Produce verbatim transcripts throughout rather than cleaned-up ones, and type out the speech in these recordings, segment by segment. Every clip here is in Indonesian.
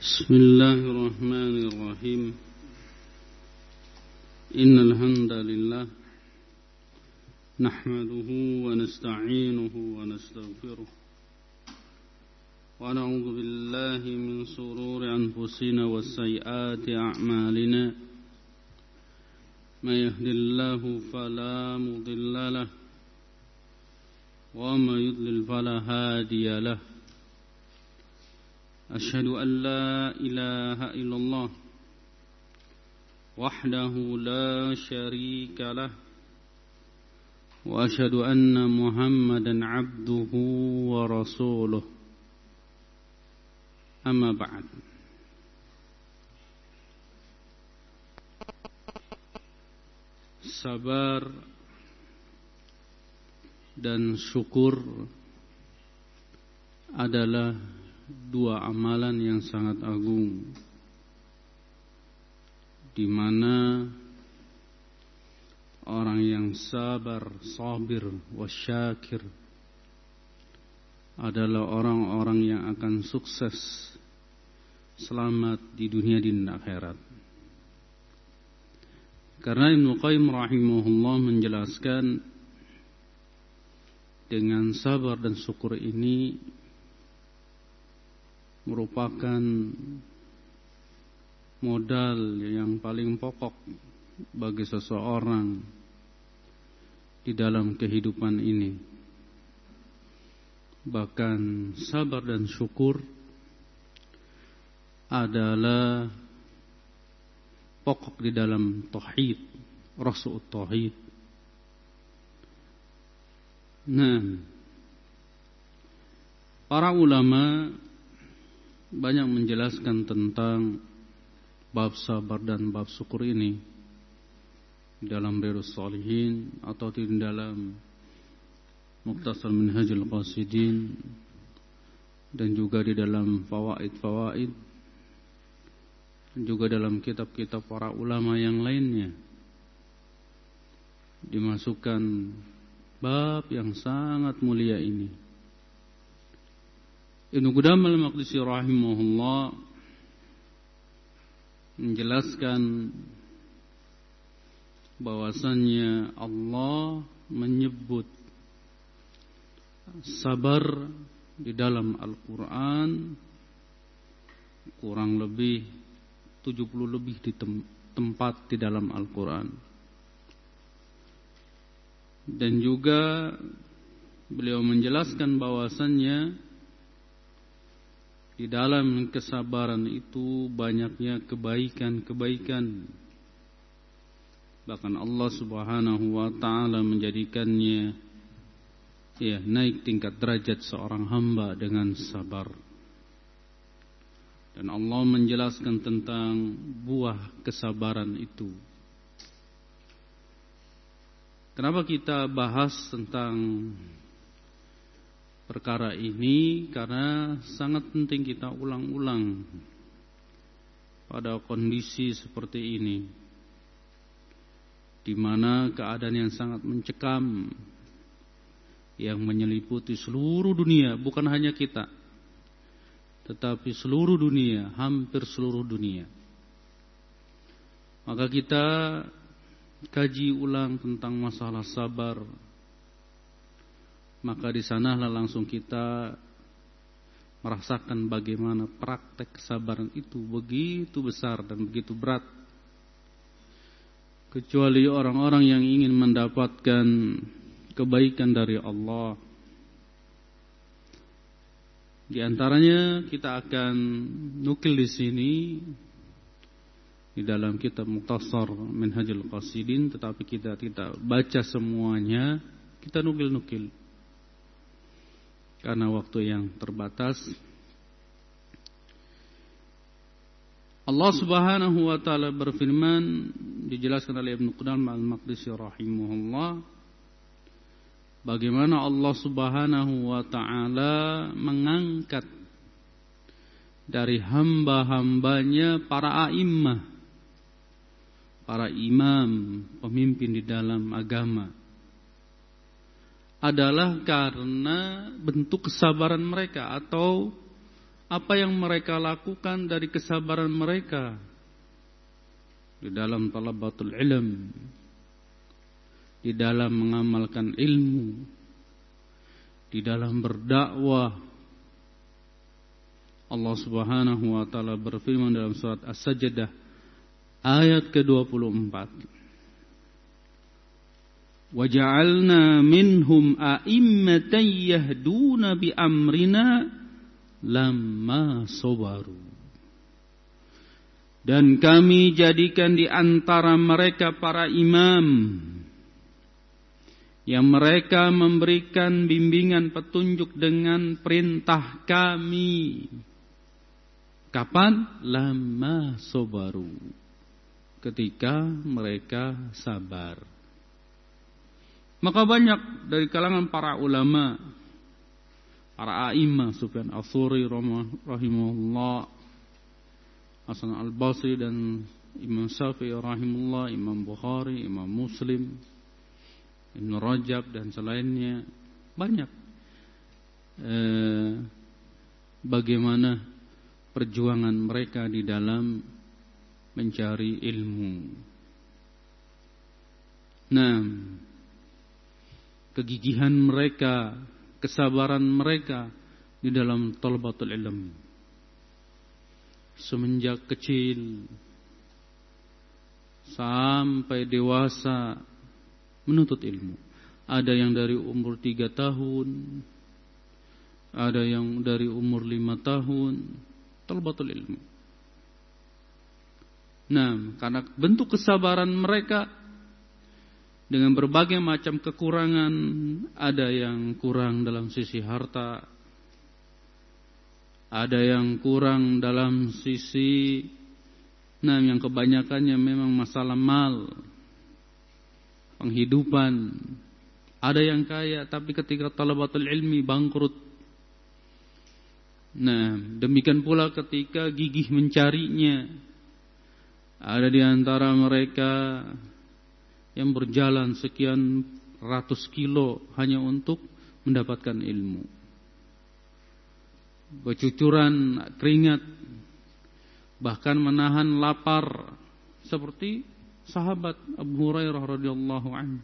بسم الله الرحمن الرحيم إن الحمد لله نحمده ونستعينه ونستغفره ونعوذ بالله من شرور أنفسنا وسيئات أعمالنا من يهد الله فلا مضل له ومن يضلل فلا هادي له أشهد أن لا إله إلا الله وحده لا شريك له وأشهد أن محمدا عبده ورسوله أما بعد. Sabar dan syukur adalah dua amalan yang sangat agung, di mana orang yang sabar, sabir, wasyakir adalah orang-orang yang akan sukses, selamat di dunia dan akhirat. Karena Ibnu Qayyim rahimahullah menjelaskan dengan sabar dan syukur ini merupakan modal yang paling pokok bagi seseorang di dalam kehidupan ini. Bahkan sabar dan syukur adalah pokok di dalam tauhid, rasul tauhid. Nah, para ulama banyak menjelaskan tentang bab sabar dan bab syukur ini dalam Riyadhus Shalihin atau di dalam Mukhtasar Minhajul Qasidin dan juga di dalam fawaid-fawaid dan juga dalam kitab-kitab para ulama yang lainnya. Dimasukkan bab yang sangat mulia ini. Ibnu Qudamah al-Maqdisi rahimahullah menjelaskan bahwasannya Allah menyebut sabar di dalam Al-Quran kurang lebih tujuh puluh lebih di tem- tempat di dalam Al-Quran. Dan juga beliau menjelaskan bahwasannya di dalam kesabaran itu banyaknya kebaikan-kebaikan. Bahkan Allah Subhanahu wa taala menjadikannya ya naik tingkat derajat seorang hamba dengan sabar. Dan Allah menjelaskan tentang buah kesabaran itu. Kenapa kita bahas tentang perkara ini? Karena sangat penting kita ulang-ulang pada kondisi seperti ini, di mana keadaan yang sangat mencekam yang menyeliputi seluruh dunia, bukan hanya kita, tetapi seluruh dunia, hampir seluruh dunia. Maka kita kaji ulang tentang masalah sabar. Maka di sanalah langsung kita merasakan bagaimana praktek kesabaran itu begitu besar dan begitu berat. Kecuali orang-orang yang ingin mendapatkan kebaikan dari Allah. Di antaranya kita akan nukil di sini di dalam kitab Mukhtasar Minhajul Qasidin, tetapi kita tidak baca semuanya, kita nukil-nukil karena waktu yang terbatas. Allah Subhanahu wa taala berfirman, dijelaskan oleh Ibnu Qudamah al-Maqdisi rahimahullah, bagaimana Allah Subhanahu wa taala mengangkat dari hamba-hambanya para a'immah, para imam, pemimpin di dalam agama, adalah karena bentuk kesabaran mereka atau apa yang mereka lakukan dari kesabaran mereka di dalam talabatul ilm, di dalam mengamalkan ilmu, di dalam berdakwah. Allah Subhanahu wa taala berfirman dalam surat As-Sajdah ayat ke dua puluh empat. وَجَعَلْنَا مِنْهُمْ أَئِمَّةً يَهْدُونَ بِأَمْرِنَا لَمَّا صَبَرُوا. Dan kami jadikan di antara mereka para imam yang mereka memberikan bimbingan petunjuk dengan perintah kami. Kapan? Lamma sabaru. Ketika mereka sabar. Maka banyak dari kalangan para ulama, para a'imah, Sufyan Ats-Tsauri rahimahullah, Hasan Al-Basri dan Imam Syafi'i rahimahullah, Imam Bukhari, Imam Muslim, Ibn Rajab dan selainnya, banyak eh, bagaimana perjuangan mereka di dalam mencari ilmu. Nah, kegigihan mereka, kesabaran mereka di dalam talabatul ilm semenjak kecil sampai dewasa menuntut ilmu. Ada yang dari umur tiga tahun, ada yang dari umur lima tahun, talabatul ilmu. Nah, karena bentuk kesabaran mereka dengan berbagai macam kekurangan, ada yang kurang dalam sisi harta, ada yang kurang dalam sisi, nah yang kebanyakannya memang masalah mal, penghidupan. Ada yang kaya tapi ketika talabatul ilmi bangkrut. Nah, demikian pula ketika gigih mencarinya. Ada di antara mereka yang berjalan sekian ratus kilo hanya untuk mendapatkan ilmu. Bercucuran keringat, bahkan menahan lapar, seperti sahabat Abu Hurairah radhiyallahu anhu.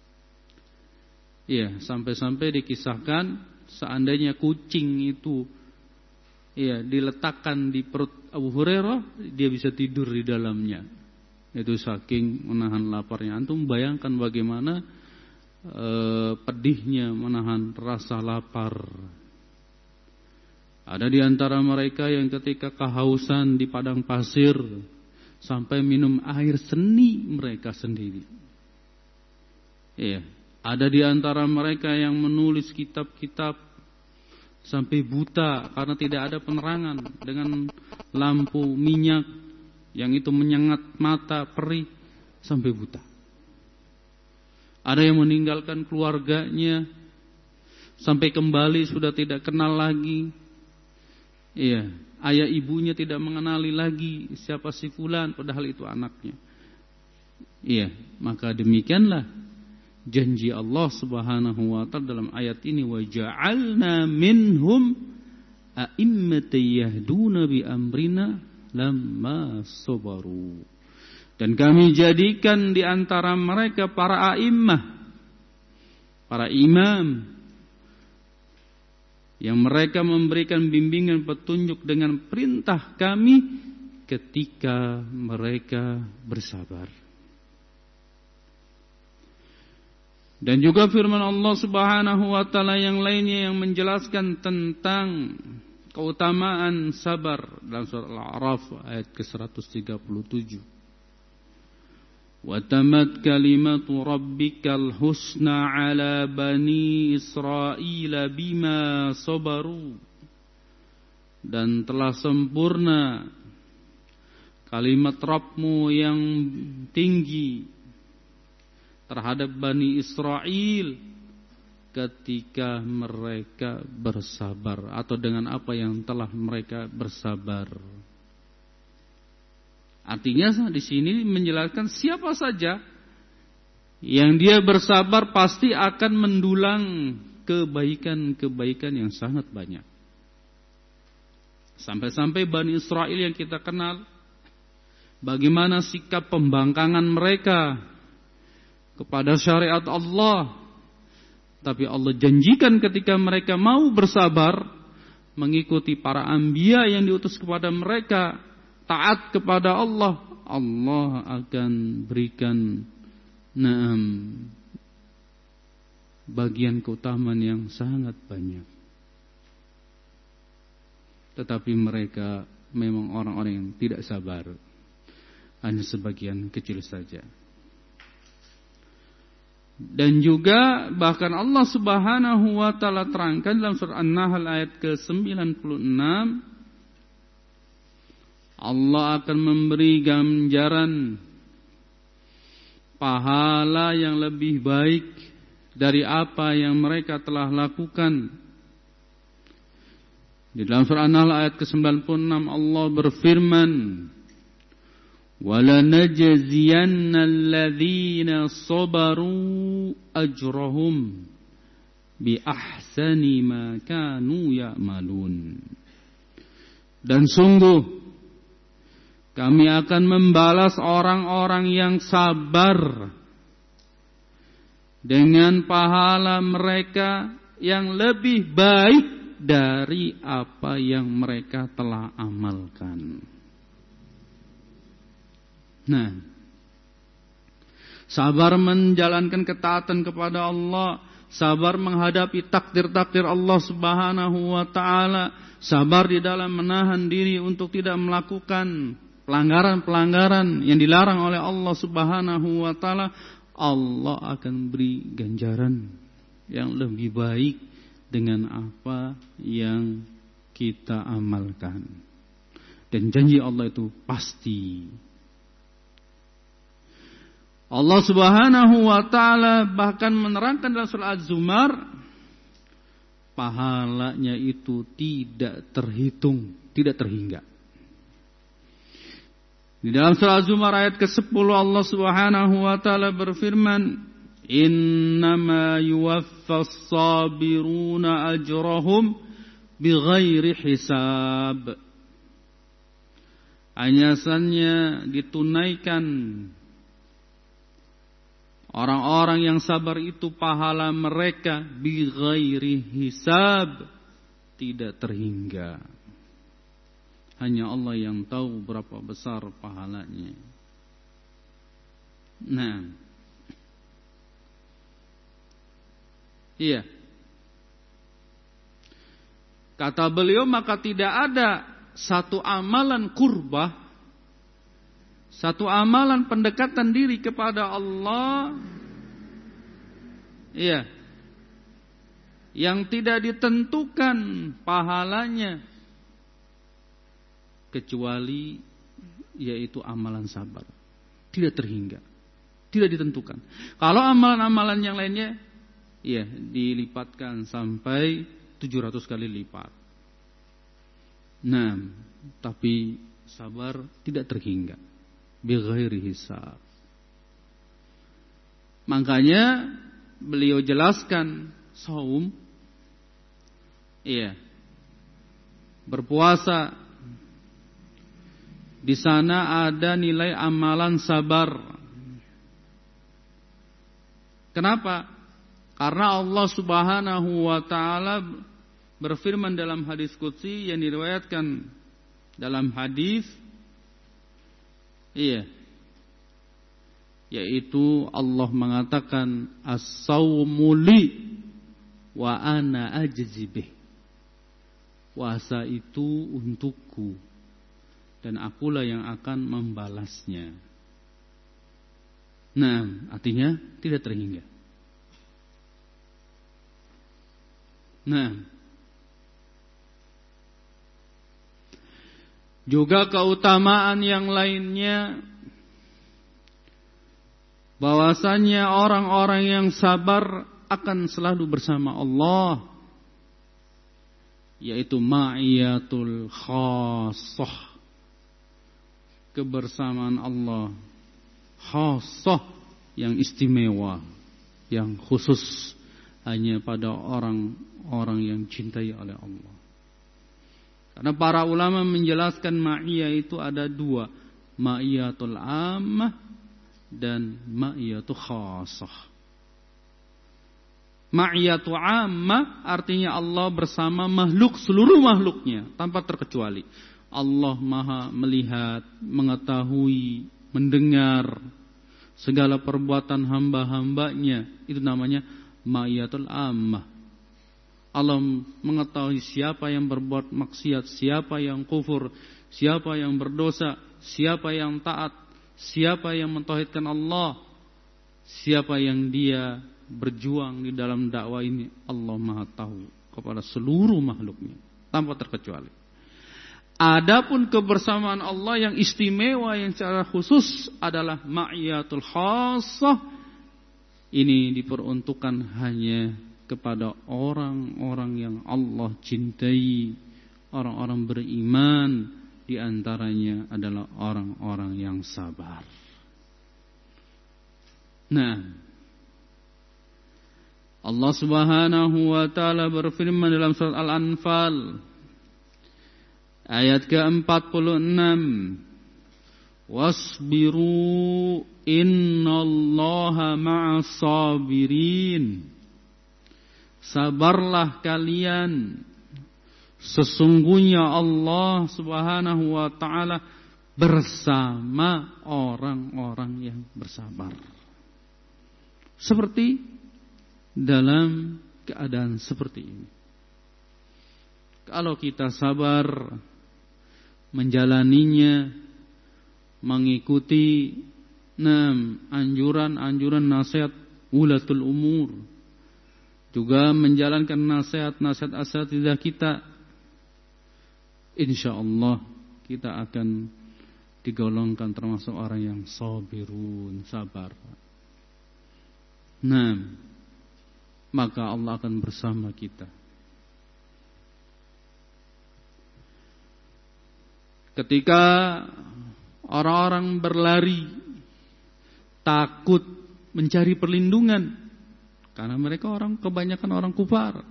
Iya, sampai-sampai dikisahkan seandainya kucing itu iya diletakkan di perut Abu Hurairah, dia bisa tidur di dalamnya. Itu saking menahan laparnya. Antum bayangkan bagaimana eh, pedihnya menahan rasa lapar. Ada di antara mereka yang ketika kehausan di padang pasir sampai minum air seni mereka sendiri. Iya, ada di antara mereka yang menulis kitab-kitab sampai buta karena tidak ada penerangan dengan lampu minyak yang itu menyengat mata, perih sampai buta. Ada yang meninggalkan keluarganya sampai kembali sudah tidak kenal lagi. Iya, ayah ibunya tidak mengenali lagi siapa si fulan padahal itu anaknya. Iya, maka demikianlah janji Allah Subhanahu wa taala dalam ayat ini, wa ja'alna minhum a'immatan yahduna bi amrina lamma sabaru. Dan kami jadikan di antara mereka para a'immah, para imam yang mereka memberikan bimbingan petunjuk dengan perintah kami ketika mereka bersabar. Dan juga firman Allah Subhanahu wa taala yang lainnya yang menjelaskan tentang keutamaan sabar dalam surah Al-A'raf ayat ke seratus tiga puluh tujuh. Wa tamat kalimatu rabbikal husna ala bani Israila bima sabaru. Dan telah sempurna kalimat Rabbmu yang tinggi terhadap Bani Israel ketika mereka bersabar, atau dengan apa yang telah mereka bersabar. Artinya di sini menjelaskan siapa saja yang dia bersabar pasti akan mendulang kebaikan-kebaikan yang sangat banyak. Sampai-sampai Bani Israel yang kita kenal, bagaimana sikap pembangkangan mereka kepada syariat Allah. Tapi Allah janjikan ketika mereka mau bersabar, mengikuti para anbiya yang diutus kepada mereka, taat kepada Allah, Allah akan berikan naam bagian keutamaan yang sangat banyak. Tetapi mereka memang orang-orang yang tidak sabar, hanya sebagian kecil saja. Dan juga bahkan Allah Subhanahu wa taala terangkan dalam surah An-Nahl ayat ke sembilan puluh enam, Allah akan memberi ganjaran pahala yang lebih baik dari apa yang mereka telah lakukan. Di dalam surah An-Nahl ayat ke sembilan puluh enam Allah berfirman, وَلَنَجْزِيَنَّ الَّذِينَ صَبَرُوا أَجْرَهُمْ بِأَحْسَنِ مَا كَانُوا يَعْمَلُونَ. Dan sungguh kami akan membalas orang-orang yang sabar dengan pahala mereka yang lebih baik dari apa yang mereka telah amalkan. Nah, sabar menjalankan ketaatan kepada Allah, sabar menghadapi takdir-takdir Allah Subhanahu wa taala, sabar di dalam menahan diri untuk tidak melakukan pelanggaran-pelanggaran yang dilarang oleh Allah Subhanahu wa taala, Allah akan beri ganjaran yang lebih baik dengan apa yang kita amalkan. Dan janji Allah itu pasti. Allah Subhanahu wa taala bahkan menerangkan dalam surah Az-Zumar, pahalanya itu tidak terhitung, tidak terhingga. Di dalam surah Az-Zumar ayat ke sepuluh Allah Subhanahu wa taala berfirman, "Innama yuwaffas sabiruna ajrahum bighairi hisab." Hanya saja ditunaikan orang-orang yang sabar itu pahala mereka bighairi hisab, tidak terhingga. Hanya Allah yang tahu berapa besar pahalanya. Nah, iya. Kata beliau, maka tidak ada satu amalan kurbah, satu amalan pendekatan diri kepada Allah, iya, yang tidak ditentukan pahalanya kecuali yaitu amalan sabar, tidak terhingga, tidak ditentukan. Kalau amalan-amalan yang lainnya, iya, dilipatkan sampai tujuh ratus kali lipat. Nah, tapi sabar tidak terhingga, bighairi hisab. Makanya beliau jelaskan saum, iya, berpuasa, di sana ada nilai amalan sabar. Kenapa? Karena Allah Subhanahu wa taala berfirman dalam hadis qudsi yang diriwayatkan dalam hadis, iya, yaitu Allah mengatakan as-saumu li wa ana ajzi bih. Puasa itu untukku dan akulah yang akan membalasnya. Nah, artinya tidak terhingga. Nah, juga keutamaan yang lainnya, bahwasannya orang-orang yang sabar akan selalu bersama Allah, yaitu ma'iyatul khassah, kebersamaan Allah khassah, yang istimewa, yang khusus, hanya pada orang-orang yang cintai oleh Allah. Karena para ulama menjelaskan ma'iyah itu ada dua, ma'iyatul ammah dan ma'iyatul khassah. Ma'iyatu ammah artinya Allah bersama makhluk, seluruh makhluknya tanpa terkecuali. Allah Maha melihat, mengetahui, mendengar segala perbuatan hamba-hambanya. Itu namanya ma'iyatul ammah. Allah mengetahui siapa yang berbuat maksiat, siapa yang kufur, siapa yang berdosa, siapa yang taat, siapa yang mentauhidkan Allah, siapa yang dia berjuang di dalam dakwah ini. Allah Maha tahu kepada seluruh makhluknya tanpa terkecuali. Adapun kebersamaan Allah yang istimewa, yang secara khusus adalah ma'iyatul khassah. Ini diperuntukkan hanya kepada orang-orang yang Allah cintai, orang-orang beriman, di antaranya adalah orang-orang yang sabar. Nah, Allah Subhanahu wa taala berfirman dalam surat Al-Anfal ayat ke empat puluh enam, wasbiru innallaha ma'as sabirin. Sabarlah kalian, sesungguhnya Allah Subhanahu wa taala bersama orang-orang yang bersabar. Seperti dalam keadaan seperti ini, kalau kita sabar menjalaninya, mengikuti enam anjuran-anjuran nasihat ulatul umur, juga menjalankan nasihat-nasihat asatidzah kita, insyaallah kita akan digolongkan termasuk orang yang sabirun, sabar. Nah, maka Allah akan bersama kita. Ketika orang-orang berlari, takut mencari perlindungan, karena mereka orang kebanyakan orang kufar.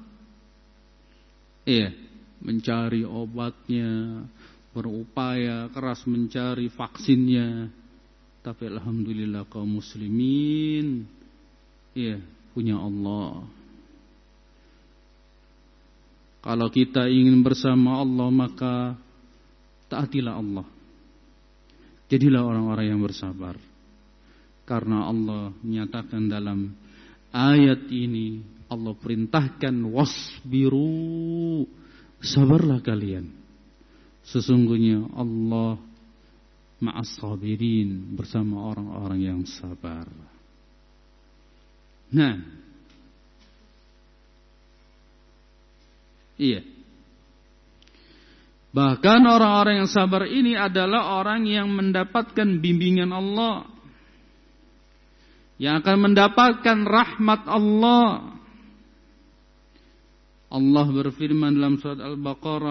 Iya, mencari obatnya, berupaya keras mencari vaksinnya. Tapi alhamdulillah kaum muslimin, iya, punya Allah. Kalau kita ingin bersama Allah, maka taatilah Allah. Jadilah orang-orang yang bersabar. Karena Allah menyatakan dalam ayat ini, Allah perintahkan wasbiru, sabarlah kalian. Sesungguhnya Allah ma'as sabirin, bersama orang-orang yang sabar. Nah, iya. Bahkan orang-orang yang sabar ini adalah orang yang mendapatkan bimbingan Allah, yang akan mendapatkan rahmat Allah. Allah berfirman dalam surat Al-Baqarah,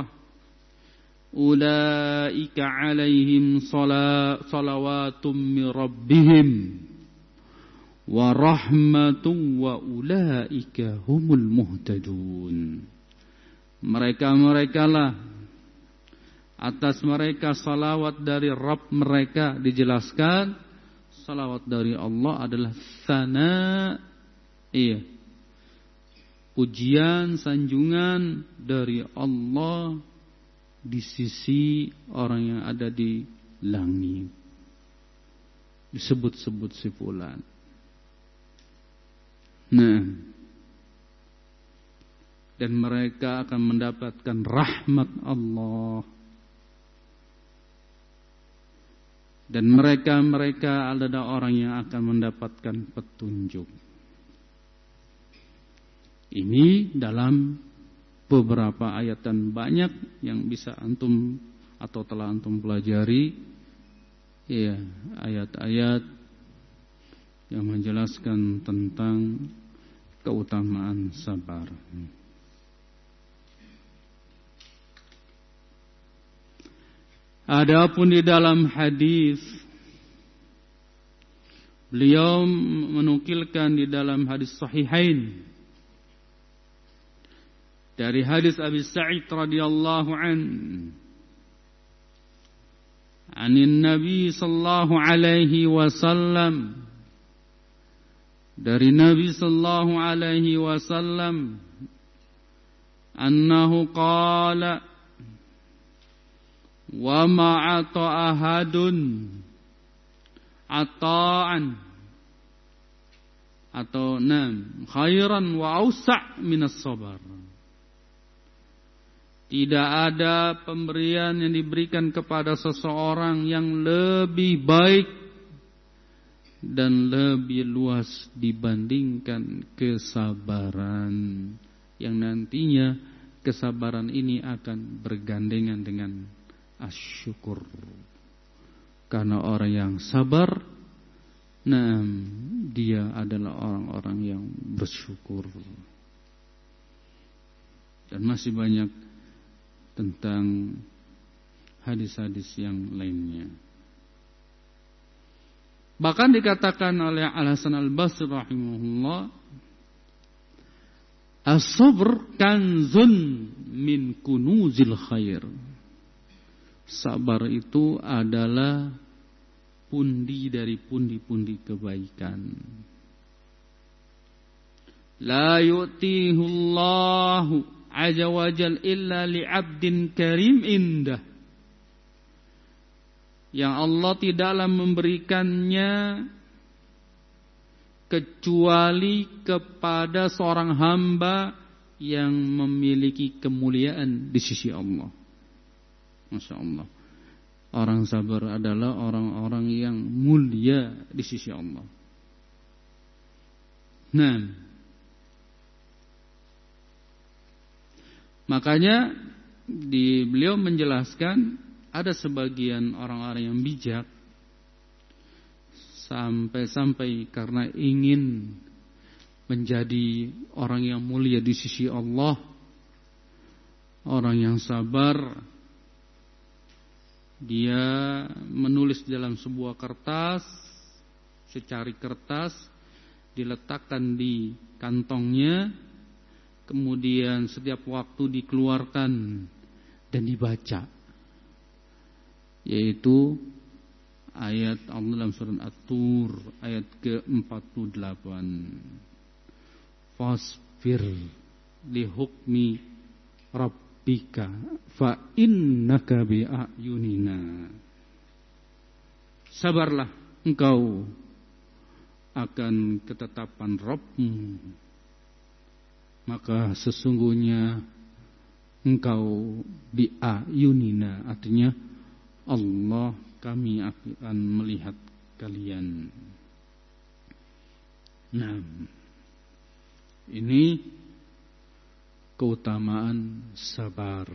ulaika alaihim salawatum min rabbihim wa rahmatun wa ulaika humul muhtadun. Mereka-mereka lah, atas mereka salawat dari Rabb mereka. Dijelaskan salawat dari Allah adalah sana, iya, pujian, sanjungan dari Allah di sisi orang yang ada di langit. Disebut-sebut si fulan. Nah, dan mereka akan mendapatkan rahmat Allah. Dan mereka-mereka adalah orang yang akan mendapatkan petunjuk. Ini dalam beberapa ayat dan banyak yang bisa antum atau telah antum pelajari, ya, ayat-ayat yang menjelaskan tentang keutamaan sabar. Adapun di dalam hadis, beliau menukilkan di dalam hadis sahihain dari hadis Abi Sa'id radhiyallahu an Anin Nabi sallallahu alaihi wasallam, dari Nabi sallallahu alaihi wasallam, annahu qala wa ma'ata ahadun ata'an atau nam khairan wa ausa' minas sabar. Tidak ada pemberian yang diberikan kepada seseorang yang lebih baik dan lebih luas dibandingkan kesabaran, yang nantinya kesabaran ini akan bergandengan dengan asyukur. Karena orang yang sabar, nah, dia adalah orang-orang yang bersyukur. Dan masih banyak tentang hadis-hadis yang lainnya. Bahkan dikatakan oleh Al-Hasan Al-Basri rahimahullah, as-sabr kanzun min kunuzil khair. Sabar itu adalah pundi dari pundi-pundi kebaikan. La yu'tihullahu azza wa jal illa li'abdin karim indah. Yang Allah tidaklah memberikannya kecuali kepada seorang hamba yang memiliki kemuliaan di sisi Allah. Masya Allah. Orang sabar adalah orang-orang yang mulia di sisi Allah. Nah, makanya di beliau menjelaskan ada sebagian orang-orang yang bijak sampai-sampai karena ingin menjadi orang yang mulia di sisi Allah, orang yang sabar, dia menulis dalam sebuah kertas, secari kertas, diletakkan di kantongnya, kemudian setiap waktu dikeluarkan dan dibaca, yaitu ayat Allah dalam surat At-Tur ayat ke empat puluh delapan. Fasbir li hukmi rabbika fa innaka bi a'yunina. Sabarlah engkau akan ketetapan Rabbmu, maka sesungguhnya engkau bi'ayunina, artinya Allah, kami akan melihat kalian. Nah, ini keutamaan sabar.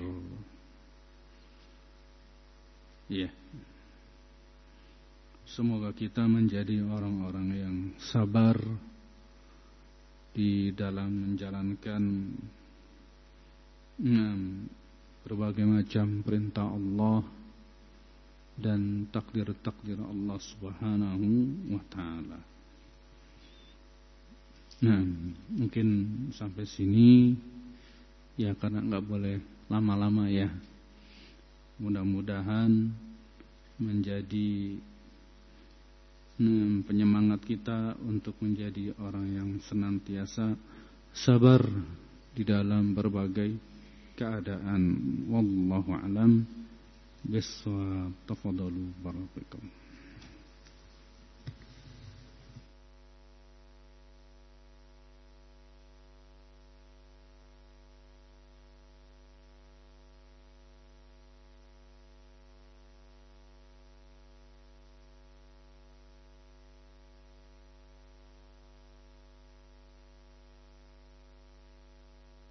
Ya, semoga kita menjadi orang-orang yang sabar di dalam menjalankan enam berbagai macam perintah Allah dan takdir-takdir Allah Subhanahu wa taala. Nah, mungkin sampai sini ya, karena enggak boleh lama-lama ya. Mudah-mudahan menjadi hmm, penyemangat kita untuk menjadi orang yang senantiasa sabar di dalam berbagai keadaan. Wallahu a'lam bishawab. Tafadhalu barakallahu.